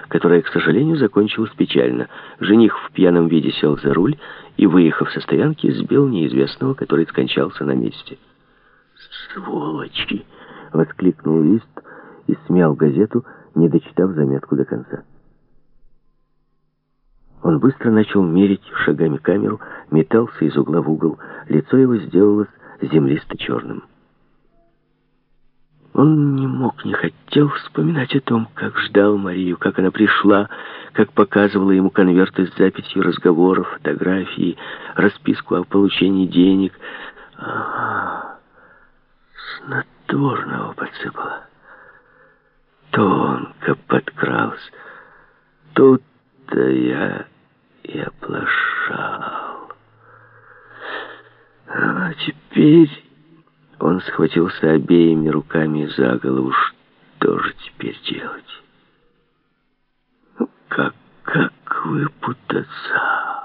которая, к сожалению, закончилась печально. Жених в пьяном виде сел за руль и, выехав со стоянки, сбил неизвестного, который скончался на месте. «Сволочи!» — воскликнул Лист и смял газету, не дочитав заметку до конца. Он быстро начал мерить шагами камеру, метался из угла в угол. Лицо его сделалось землисто-черным. Он не мог, не хотел вспоминать о том, как ждал Марию, как она пришла, как показывала ему конверты с записью разговоров, фотографии, расписку о получении денег. Снотворного подсыпала. Тонко подкрался. Тут-то я и оплошал. А теперь... Он схватился обеими руками за голову. Что же теперь делать? Как выпутаться?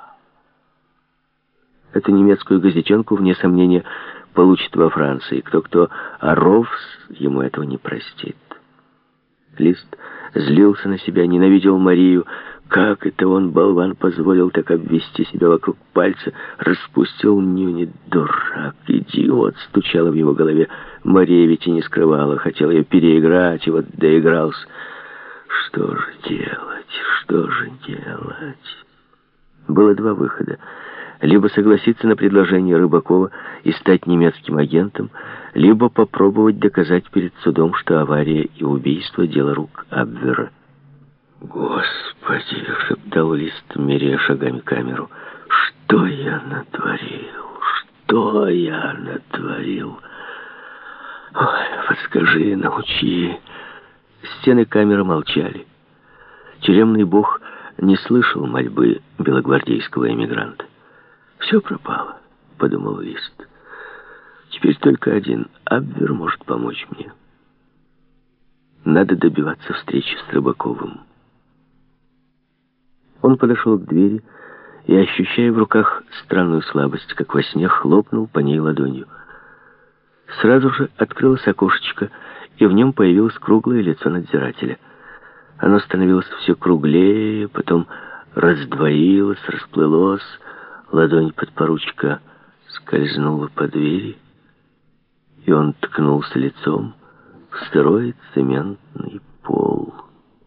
Эту немецкую газетенку, вне сомнения, получит во Франции. Кто-кто, а Ровс ему этого не простит. Лист злился на себя, ненавидел Марию. Как это он, болван, позволил так обвести себя вокруг пальца, распустил нюни, дурак, идиот, стучало в его голове. Мария ведь и не скрывала, хотел ее переиграть, и вот доигрался. Что же делать? Было два выхода. Либо согласиться на предложение Рыбакова и стать немецким агентом, либо попробовать доказать перед судом, что авария и убийство — дело рук Абвера. «Господи!» — шептал Лист, меряя шагами камеру. «Что я натворил? Ой, подскажи, научи!» Стены камеры молчали. Тюремный бог не слышал мольбы белогвардейского эмигранта. «Все пропало», — подумал Лист. «Теперь только один Абвер может помочь мне. Надо добиваться встречи с Рыбаковым». Он подошел к двери и, ощущая в руках странную слабость, как во сне, хлопнул по ней ладонью. Сразу же открылось окошечко, и в нем появилось круглое лицо надзирателя. Оно становилось все круглее, потом раздвоилось, расплылось. Ладонь подпоручика скользнула по двери, и он ткнулся лицом в сырой цементный пол.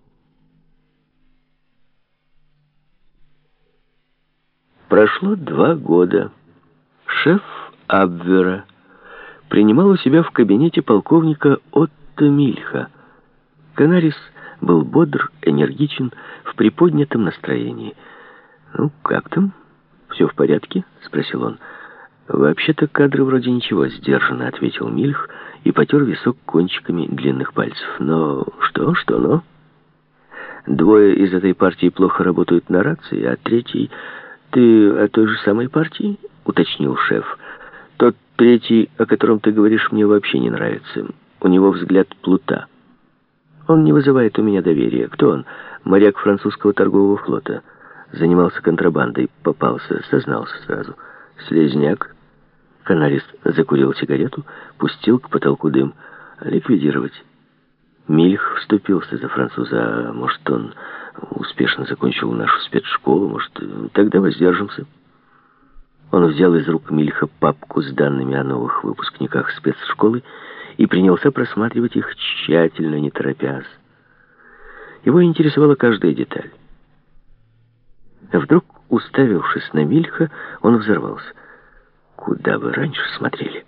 Прошло 2 года. Шеф Абвера принимал у себя в кабинете полковника Отто Мильха. Канарис был бодр, энергичен, в приподнятом настроении. «Ну, как там? Все в порядке?» — спросил он. «Вообще-то кадры вроде ничего», — сдержанно ответил Мильх и потер висок кончиками длинных пальцев. «Но но?» 2 из этой партии плохо работают на рации, а 3... «Ты о той же самой партии?» — уточнил шеф. «Тот 3, о котором ты говоришь, мне вообще не нравится. У него взгляд плута. Он не вызывает у меня доверия. Кто он? Моряк французского торгового флота. Занимался контрабандой, попался, сознался сразу. Слизняк». Канарис закурил сигарету, пустил к потолку дым. «Ликвидировать». Мильх вступился за француза. Может, он успешно закончил нашу спецшколу, может, тогда воздержимся. Он взял из рук Мильха папку с данными о новых выпускниках спецшколы и принялся просматривать их тщательно, не торопясь. Его интересовала каждая деталь. Вдруг, уставившись на Мильха, он взорвался. «Куда вы раньше смотрели?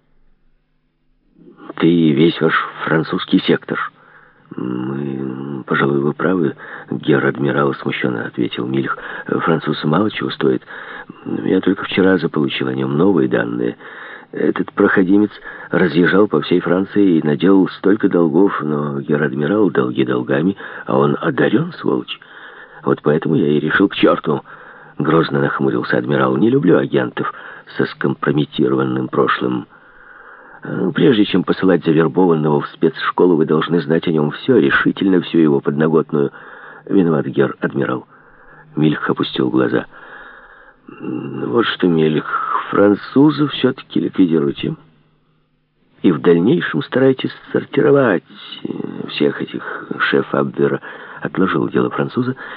Ты и весь ваш французский сектор». «Пожалуй, вы правы, гер-адмирал», — смущенно ответил Мильх. «Француз мало чего стоит. Я только вчера заполучил о нем новые данные. Этот проходимец разъезжал по всей Франции и наделал столько долгов, но гер-адмирал долги долгами, а он одарен, сволочь. Вот поэтому я и решил к черту». Грозно нахмурился адмирал. «Не люблю агентов со скомпрометированным прошлым. Прежде чем посылать завербованного в спецшколу, вы должны знать о нем все, решительно всю его подноготную». «Виноват, гер-адмирал». Мильх опустил глаза. «Вот что, Мильх, французов все-таки ликвидируйте. и в дальнейшем старайтесь сортировать всех этих. Шеф Абвера отложил дело француза